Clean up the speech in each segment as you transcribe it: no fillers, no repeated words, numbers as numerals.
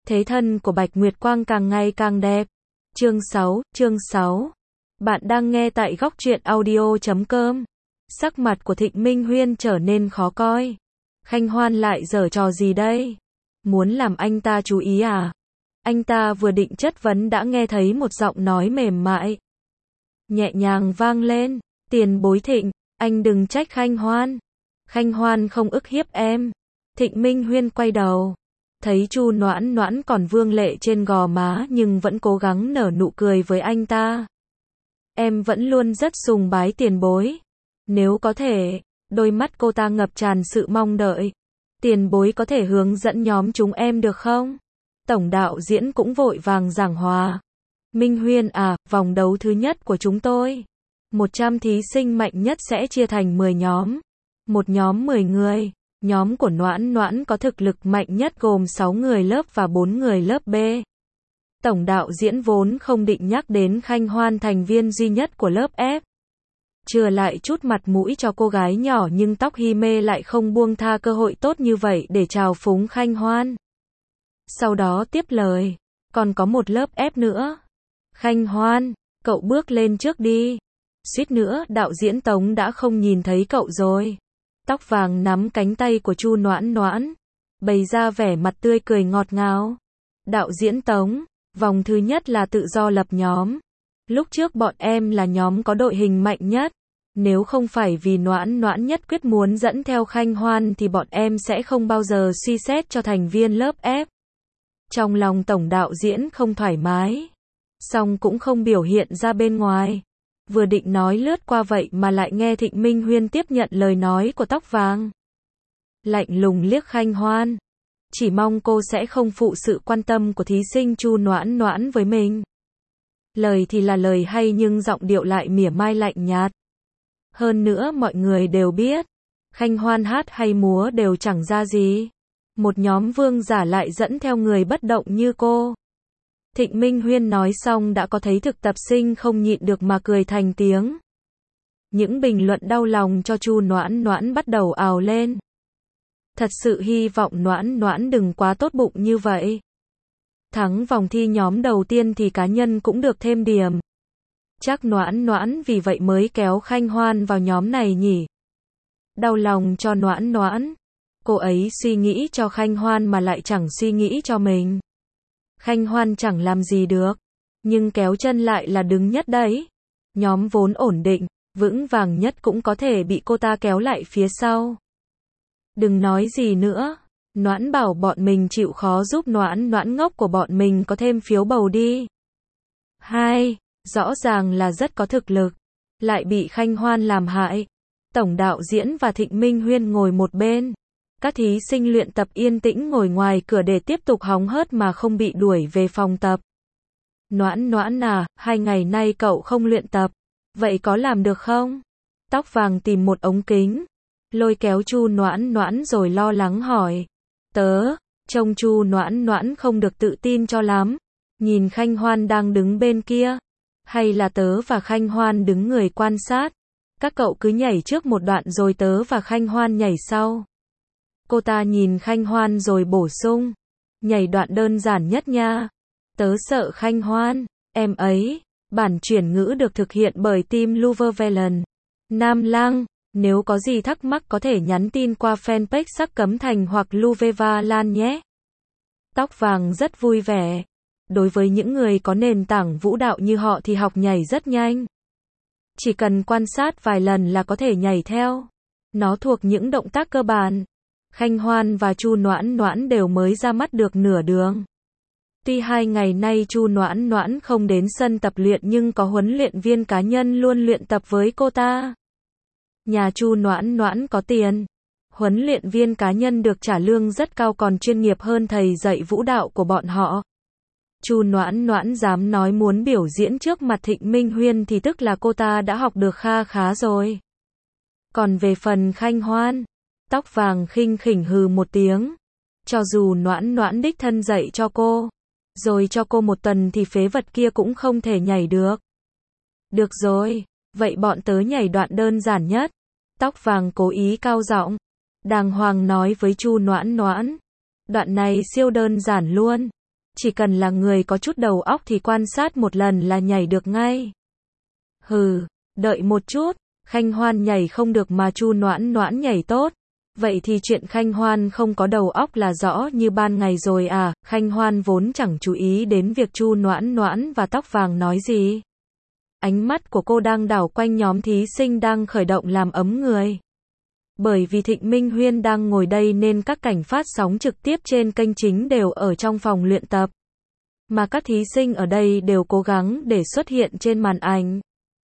thế thân của Bạch Nguyệt Quang càng ngày càng đẹp. Chương 6. Bạn đang nghe tại góc truyện audio.com. Sắc mặt của Thịnh Minh Huyên trở nên khó coi. Khanh Hoan lại giở trò gì đây? Muốn làm anh ta chú ý à? Anh ta vừa định chất vấn đã nghe thấy một giọng nói mềm mại, nhẹ nhàng vang lên. Tiền bối Thịnh, anh đừng trách Khanh Hoan. Khanh Hoan không ức hiếp em. Thịnh Minh Huyên quay đầu, thấy Chu Noãn Noãn còn vương lệ trên gò má nhưng vẫn cố gắng nở nụ cười với anh ta. Em vẫn luôn rất sùng bái tiền bối. Nếu có thể, đôi mắt cô ta ngập tràn sự mong đợi. Tiền bối có thể hướng dẫn nhóm chúng em được không? Tổng đạo diễn cũng vội vàng giảng hòa. Minh Huyên à, vòng đấu thứ nhất của chúng tôi, 100 thí sinh mạnh nhất sẽ chia thành 10 nhóm. Một nhóm 10 người. Nhóm của Noãn Noãn có thực lực mạnh nhất gồm 6 người lớp và 4 người lớp B. Tổng đạo diễn vốn không định nhắc đến Khanh Hoan thành viên duy nhất của lớp F. Chừa lại chút mặt mũi cho cô gái nhỏ nhưng Tóc Hi Mê lại không buông tha cơ hội tốt như vậy để trào phúng Khanh Hoan. Sau đó tiếp lời, còn có một lớp F nữa. Khanh Hoan, cậu bước lên trước đi. Suýt nữa đạo diễn Tống đã không nhìn thấy cậu rồi. Tóc vàng nắm cánh tay của Chu Noãn Noãn, bày ra vẻ mặt tươi cười ngọt ngào. Đạo diễn Tống, vòng thứ nhất là tự do lập nhóm. Lúc trước bọn em là nhóm có đội hình mạnh nhất. Nếu không phải vì Noãn Noãn nhất quyết muốn dẫn theo Khanh Hoan thì bọn em sẽ không bao giờ suy xét cho thành viên lớp F. Trong lòng tổng đạo diễn không thoải mái, song cũng không biểu hiện ra bên ngoài. Vừa định nói lướt qua vậy mà lại nghe Thịnh Minh Huyên tiếp nhận lời nói của tóc vàng. Lạnh lùng liếc Khanh Hoan. Chỉ mong cô sẽ không phụ sự quan tâm của thí sinh Chu Noãn Noãn với mình. Lời thì là lời hay nhưng giọng điệu lại mỉa mai lạnh nhạt. Hơn nữa mọi người đều biết, Khanh Hoan hát hay múa đều chẳng ra gì. Một nhóm vương giả lại dẫn theo người bất động như cô. Thịnh Minh Huyên nói xong đã có thấy thực tập sinh không nhịn được mà cười thành tiếng. Những bình luận đau lòng cho Chu Noãn Noãn bắt đầu ào lên. Thật sự hy vọng Noãn Noãn đừng quá tốt bụng như vậy. Thắng vòng thi nhóm đầu tiên thì cá nhân cũng được thêm điểm. Chắc Noãn Noãn vì vậy mới kéo Khanh Hoan vào nhóm này nhỉ. Đau lòng cho Noãn Noãn. Cô ấy suy nghĩ cho Khanh Hoan mà lại chẳng suy nghĩ cho mình. Khanh Hoan chẳng làm gì được, nhưng kéo chân lại là đứng nhất đấy. Nhóm vốn ổn định, vững vàng nhất cũng có thể bị cô ta kéo lại phía sau. Đừng nói gì nữa, Noãn bảo bọn mình chịu khó giúp Noãn Noãn ngốc của bọn mình có thêm phiếu bầu đi. Hai, rõ ràng là rất có thực lực, lại bị Khanh Hoan làm hại. Tổng đạo diễn và Thịnh Minh Huyên ngồi một bên. Các thí sinh luyện tập yên tĩnh ngồi ngoài cửa để tiếp tục hóng hớt mà không bị đuổi về phòng tập. Noãn Noãn à, 2 ngày nay cậu không luyện tập, vậy có làm được không? Tóc vàng tìm một ống kính, lôi kéo Chu Noãn Noãn rồi lo lắng hỏi. Trông Chu Noãn Noãn không được tự tin cho lắm. Nhìn Khanh Hoan đang đứng bên kia, hay là tớ và Khanh Hoan đứng người quan sát? Các cậu cứ nhảy trước một đoạn rồi tớ và Khanh Hoan nhảy sau. Cô ta nhìn Khanh Hoan rồi bổ sung. Nhảy đoạn đơn giản nhất nha. Tớ sợ Khanh Hoan, em ấy. Bản chuyển ngữ được thực hiện bởi team Luvervelen. Nam Lang, nếu có gì thắc mắc có thể nhắn tin qua fanpage Sắc Cấm Thành hoặc Luveva Lan nhé. Tóc vàng rất vui vẻ. Đối với những người có nền tảng vũ đạo như họ thì học nhảy rất nhanh. Chỉ cần quan sát vài lần là có thể nhảy theo. Nó thuộc những động tác cơ bản. Khanh Hoan và Chu Noãn Noãn đều mới ra mắt được nửa đường. Tuy 2 ngày nay Chu Noãn Noãn không đến sân tập luyện nhưng có huấn luyện viên cá nhân luôn luyện tập với cô ta. Nhà Chu Noãn Noãn có tiền. Huấn luyện viên cá nhân được trả lương rất cao còn chuyên nghiệp hơn thầy dạy vũ đạo của bọn họ. Chu Noãn Noãn dám nói muốn biểu diễn trước mặt Thịnh Minh Huyên thì tức là cô ta đã học được kha khá rồi. Còn về phần Khanh Hoan, tóc vàng khinh khỉnh hừ một tiếng. Cho dù Noãn Noãn đích thân dạy cho cô, rồi cho cô 1 tuần thì phế vật kia cũng không thể nhảy được. Được rồi, vậy bọn tớ nhảy đoạn đơn giản nhất. Tóc vàng cố ý cao giọng, đàng hoàng nói với Chu Noãn Noãn. Đoạn này siêu đơn giản luôn. Chỉ cần là người có chút đầu óc thì quan sát một lần là nhảy được ngay. Hừ, đợi một chút, Khanh Hoan nhảy không được mà Chu Noãn Noãn nhảy tốt. Vậy thì chuyện Khanh Hoan không có đầu óc là rõ như ban ngày rồi à. Khanh Hoan vốn chẳng chú ý đến việc Chu Noãn Noãn và tóc vàng nói gì. Ánh mắt của cô đang đảo quanh nhóm thí sinh đang khởi động làm ấm người. Bởi vì Thịnh Minh Huyên đang ngồi đây nên các cảnh phát sóng trực tiếp trên kênh chính đều ở trong phòng luyện tập. Mà các thí sinh ở đây đều cố gắng để xuất hiện trên màn ảnh.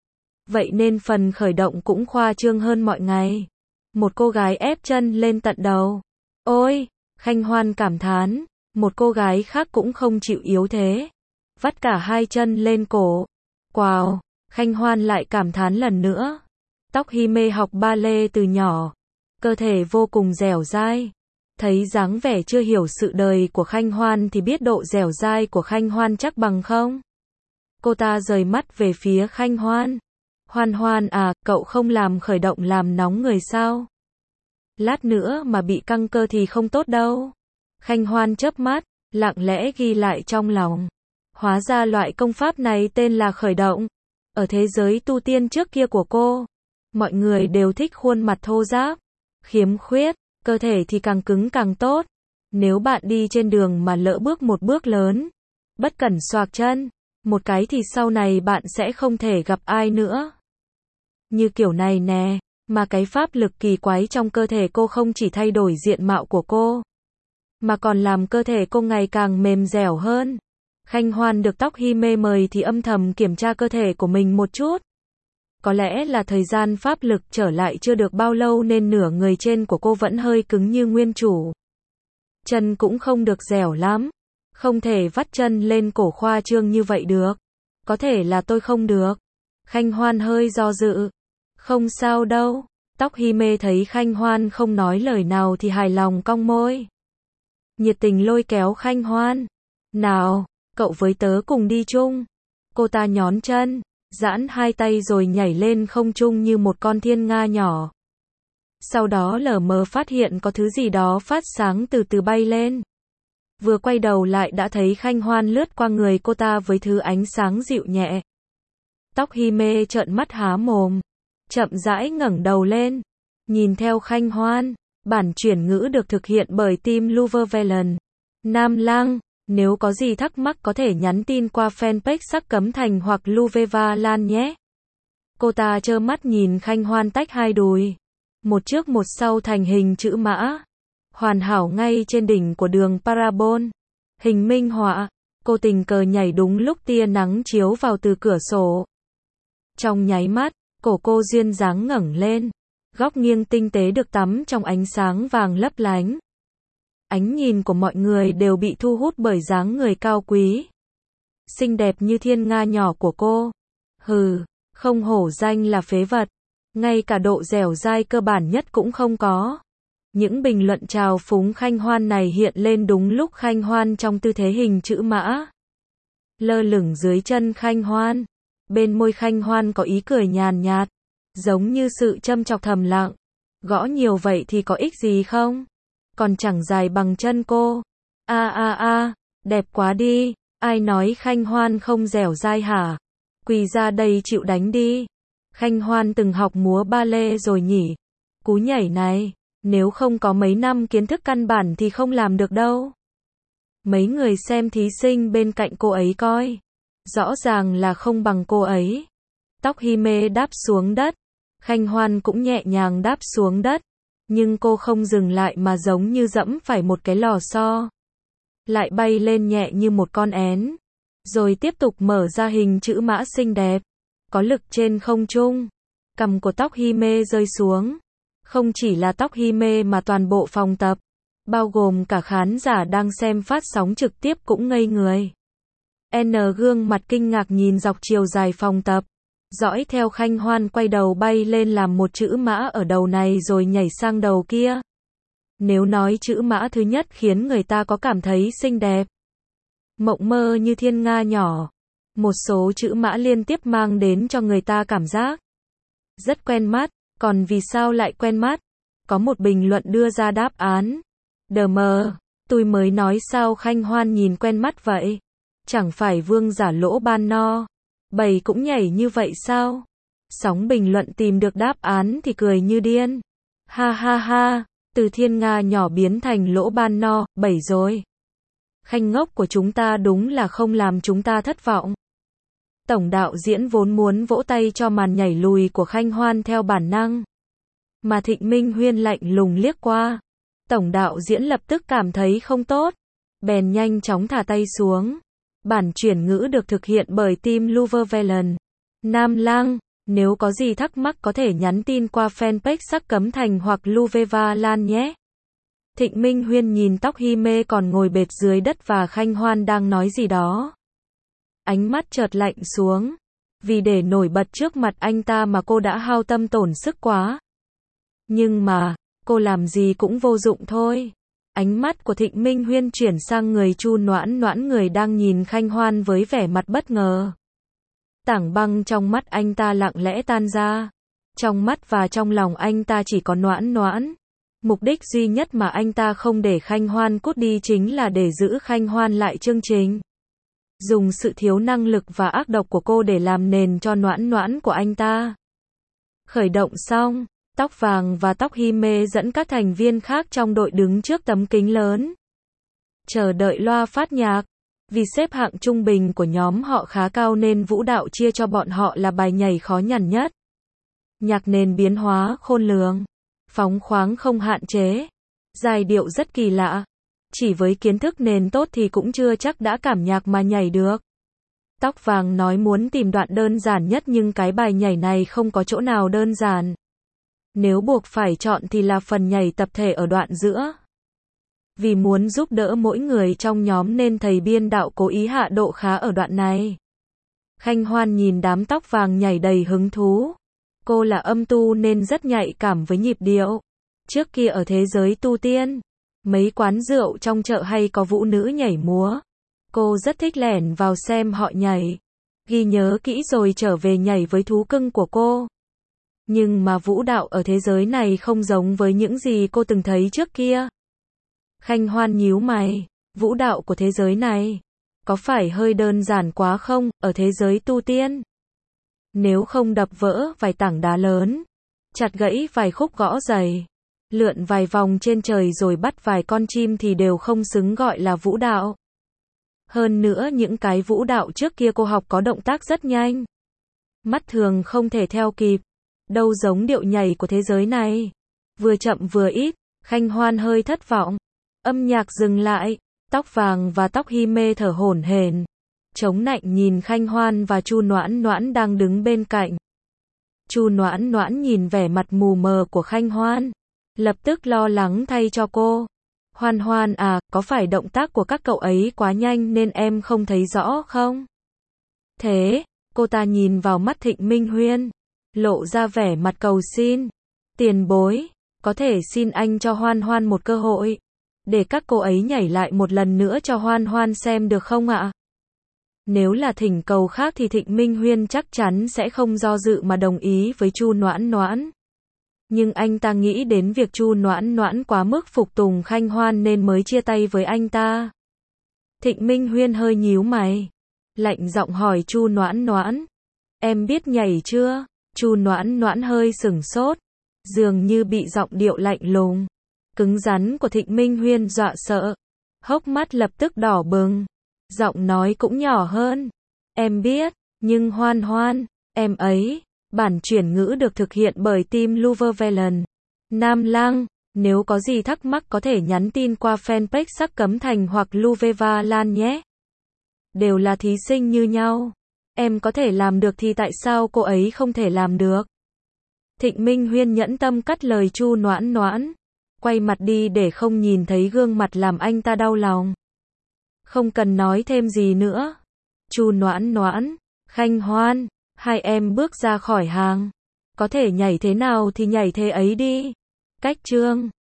Vậy nên phần khởi động cũng khoa trương hơn mọi ngày. Một cô gái ép chân lên tận đầu. Ôi, Khanh Hoan cảm thán. Một cô gái khác cũng không chịu yếu thế. Vắt cả hai chân lên cổ. Wow, Khanh Hoan lại cảm thán lần nữa. Tóc Hi Mê học ballet từ nhỏ. Cơ thể vô cùng dẻo dai. Thấy dáng vẻ chưa hiểu sự đời của Khanh Hoan thì biết độ dẻo dai của Khanh Hoan chắc bằng không? Cô ta rời mắt về phía Khanh Hoan. Hoan Hoan à, cậu không làm khởi động làm nóng người sao? Lát nữa mà bị căng cơ thì không tốt đâu. Khanh Hoan chớp mắt, lặng lẽ ghi lại trong lòng. Hóa ra loại công pháp này tên là khởi động. Ở thế giới tu tiên trước kia của cô, mọi người đều thích khuôn mặt thô ráp, khiếm khuyết, cơ thể thì càng cứng càng tốt. Nếu bạn đi trên đường mà lỡ bước một bước lớn, bất cẩn xoạc chân, một cái thì sau này bạn sẽ không thể gặp ai nữa. Như kiểu này nè, mà cái pháp lực kỳ quái trong cơ thể cô không chỉ thay đổi diện mạo của cô, mà còn làm cơ thể cô ngày càng mềm dẻo hơn. Khanh Hoan được tóc Hi Mê mời thì âm thầm kiểm tra cơ thể của mình một chút. Có lẽ là thời gian pháp lực trở lại chưa được bao lâu nên nửa người trên của cô vẫn hơi cứng như nguyên chủ. Chân cũng không được dẻo lắm. Không thể vắt chân lên cổ khoa trương như vậy được. Có thể là tôi không được. Khanh Hoan hơi do dự. Không sao đâu. Tóc Hi Mê thấy Khanh Hoan không nói lời nào thì hài lòng cong môi. Nhiệt tình lôi kéo Khanh Hoan. Nào, cậu với tớ cùng đi chung. Cô ta nhón chân, giãn hai tay rồi nhảy lên không trung như một con thiên nga nhỏ. Sau đó lờ mờ phát hiện có thứ gì đó phát sáng từ từ bay lên. Vừa quay đầu lại đã thấy Khanh Hoan lướt qua người cô ta với thứ ánh sáng dịu nhẹ. Tóc Hi Mê trợn mắt há mồm, chậm rãi ngẩng đầu lên, nhìn theo Khanh Hoan. Bản chuyển ngữ được thực hiện bởi team Luvervelen. Nam Lang, nếu có gì thắc mắc có thể nhắn tin qua fanpage Sắc Cấm Thành hoặc Luveva Lan nhé. Cô ta trơ mắt nhìn Khanh Hoan tách hai đùi, một trước một sau thành hình chữ mã, hoàn hảo ngay trên đỉnh của đường Parabol. Hình minh họa, cô tình cờ nhảy đúng lúc tia nắng chiếu vào từ cửa sổ. Trong nháy mắt, cổ cô duyên dáng ngẩng lên, góc nghiêng tinh tế được tắm trong ánh sáng vàng lấp lánh. Ánh nhìn của mọi người đều bị thu hút bởi dáng người cao quý, xinh đẹp như thiên nga nhỏ của cô. Hừ, không hổ danh là phế vật, ngay cả độ dẻo dai cơ bản nhất cũng không có. Những bình luận trào phúng Khanh Hoan này hiện lên đúng lúc Khanh Hoan trong tư thế hình chữ mã, lơ lửng dưới chân Khanh Hoan. Bên môi Khanh Hoan có ý cười nhàn nhạt, giống như sự châm chọc thầm lặng. Gõ nhiều vậy thì có ích gì không? Còn chẳng dài bằng chân cô. Đẹp quá đi. Ai nói Khanh Hoan không dẻo dai hả? Quỳ ra đây chịu đánh đi. Khanh Hoan từng học múa ballet rồi nhỉ? Cú nhảy này, nếu không có mấy năm kiến thức căn bản thì không làm được đâu. Mấy người xem thí sinh bên cạnh cô ấy coi, rõ ràng là không bằng cô ấy. Tóc Hi Mê đáp xuống đất, Khanh Hoan cũng nhẹ nhàng đáp xuống đất, nhưng cô không dừng lại mà giống như dẫm phải một cái lò xo. Lại bay lên nhẹ như một con én, rồi tiếp tục mở ra hình chữ mã xinh đẹp, có lực trên không trung. Cằm của tóc Hi Mê rơi xuống. Không chỉ là tóc Hi Mê mà toàn bộ phòng tập, bao gồm cả khán giả đang xem phát sóng trực tiếp cũng ngây người. Gương mặt kinh ngạc nhìn dọc chiều dài phòng tập, dõi theo Khanh Hoan quay đầu bay lên làm một chữ mã ở đầu này rồi nhảy sang đầu kia. Nếu nói chữ mã thứ nhất khiến người ta có cảm thấy xinh đẹp, mộng mơ như thiên nga nhỏ, một số chữ mã liên tiếp mang đến cho người ta cảm giác rất quen mắt. Còn vì sao lại quen mắt? Có một bình luận đưa ra đáp án. Tôi mới nói sao Khanh Hoan nhìn quen mắt vậy? Chẳng phải Vương Giả Lỗ Ban No Bầy cũng nhảy như vậy sao? Sóng bình luận tìm được đáp án thì cười như điên. Ha ha ha, từ Thiên Nga nhỏ biến thành Lỗ Ban No Bầy rồi. Khanh ngốc của chúng ta đúng là không làm chúng ta thất vọng. Tổng đạo diễn vốn muốn vỗ tay cho màn nhảy lùi của Khanh Hoan theo bản năng. Mà Thịnh Minh Huyên lạnh lùng liếc qua. Tổng đạo diễn lập tức cảm thấy không tốt. Bèn nhanh chóng thả tay xuống. Bản chuyển ngữ được thực hiện bởi team Luvervelen. Nam Lang, nếu có gì thắc mắc có thể nhắn tin qua fanpage Sắc Cấm Thành hoặc Luveva Lan nhé. Thịnh Minh Huyên nhìn tóc Hi Mê còn ngồi bệt dưới đất và Khanh Hoan đang nói gì đó. Ánh mắt chợt lạnh xuống. Vì để nổi bật trước mặt anh ta mà cô đã hao tâm tổn sức quá. Nhưng mà, cô làm gì cũng vô dụng thôi. Ánh mắt của Thịnh Minh Huyên chuyển sang người Chu Noãn Noãn, người đang nhìn Khanh Hoan với vẻ mặt bất ngờ. Tảng băng trong mắt anh ta lặng lẽ tan ra. Trong mắt và trong lòng anh ta chỉ có Noãn Noãn. Mục đích duy nhất mà anh ta không để Khanh Hoan cút đi chính là để giữ Khanh Hoan lại chương trình. Dùng sự thiếu năng lực và ác độc của cô để làm nền cho Noãn Noãn của anh ta. Khởi động xong, Tóc Vàng và Tóc Hi Mê dẫn các thành viên khác trong đội đứng trước tấm kính lớn. Chờ đợi loa phát nhạc. Vì xếp hạng trung bình của nhóm họ khá cao nên vũ đạo chia cho bọn họ là bài nhảy khó nhằn nhất. Nhạc nền biến hóa khôn lường. Phóng khoáng không hạn chế. Giai điệu rất kỳ lạ. Chỉ với kiến thức nền tốt thì cũng chưa chắc đã cảm nhạc mà nhảy được. Tóc Vàng nói muốn tìm đoạn đơn giản nhất nhưng cái bài nhảy này không có chỗ nào đơn giản. Nếu buộc phải chọn thì là phần nhảy tập thể ở đoạn giữa. Vì muốn giúp đỡ mỗi người trong nhóm nên thầy biên đạo cố ý hạ độ khá ở đoạn này. Khanh Hoan nhìn đám Tóc Vàng nhảy đầy hứng thú. Cô là âm tu nên rất nhạy cảm với nhịp điệu. Trước kia ở thế giới tu tiên, mấy quán rượu trong chợ hay có vũ nữ nhảy múa. Cô rất thích lẻn vào xem họ nhảy. Ghi nhớ kỹ rồi trở về nhảy với thú cưng của cô. Nhưng mà vũ đạo ở thế giới này không giống với những gì cô từng thấy trước kia. Khanh Hoan nhíu mày. Vũ đạo của thế giới này có phải hơi đơn giản quá không, ở thế giới tu tiên? Nếu không đập vỡ vài tảng đá lớn, chặt gãy vài khúc gõ dày, lượn vài vòng trên trời rồi bắt vài con chim thì đều không xứng gọi là vũ đạo. Hơn nữa những cái vũ đạo trước kia cô học có động tác rất nhanh. Mắt thường không thể theo kịp. Đâu giống điệu nhảy của thế giới này. Vừa chậm vừa ít, Khanh Hoan hơi thất vọng. Âm nhạc dừng lại, Tóc Vàng và Tóc Hi Mê thở hổn hển. Chống nạnh nhìn Khanh Hoan và Chu Noãn Noãn đang đứng bên cạnh. Chu Noãn Noãn nhìn vẻ mặt mù mờ của Khanh Hoan, lập tức lo lắng thay cho cô. Hoan Hoan à, có phải động tác của các cậu ấy quá nhanh nên em không thấy rõ không? Thế, cô ta nhìn vào mắt Thịnh Minh Huyên, lộ ra vẻ mặt cầu xin. Tiền bối, có thể xin anh cho Hoan Hoan một cơ hội, để các cô ấy nhảy lại một lần nữa cho Hoan Hoan xem được không ạ? Nếu là thỉnh cầu khác thì Thịnh Minh Huyên chắc chắn sẽ không do dự mà đồng ý với Chu Noãn Noãn. Nhưng anh ta nghĩ đến việc Chu Noãn Noãn quá mức phục tùng Khanh Hoan nên mới chia tay với anh ta. Thịnh Minh Huyên hơi nhíu mày, lạnh giọng hỏi Chu Noãn Noãn, em biết nhảy chưa? Chu Noãn Noãn hơi sửng sốt, dường như bị giọng điệu lạnh lùng, cứng rắn của Thịnh Minh Huyên dọa sợ, hốc mắt lập tức đỏ bừng, giọng nói cũng nhỏ hơn. Em biết, nhưng Hoan Hoan, em ấy. Bản chuyển ngữ được thực hiện bởi team Luvervelen. Nam Lang, nếu có gì thắc mắc có thể nhắn tin qua fanpage Sắc Cấm Thành hoặc Luveva Lan nhé. Đều là thí sinh như nhau. Em có thể làm được thì tại sao cô ấy không thể làm được? Thịnh Minh Huyên nhẫn tâm cắt lời Chu Noãn Noãn, quay mặt đi để không nhìn thấy gương mặt làm anh ta đau lòng. Không cần nói thêm gì nữa. Chu Noãn Noãn, Khanh Hoan, hai em bước ra khỏi hàng. Có thể nhảy thế nào thì nhảy thế ấy đi. Cách chương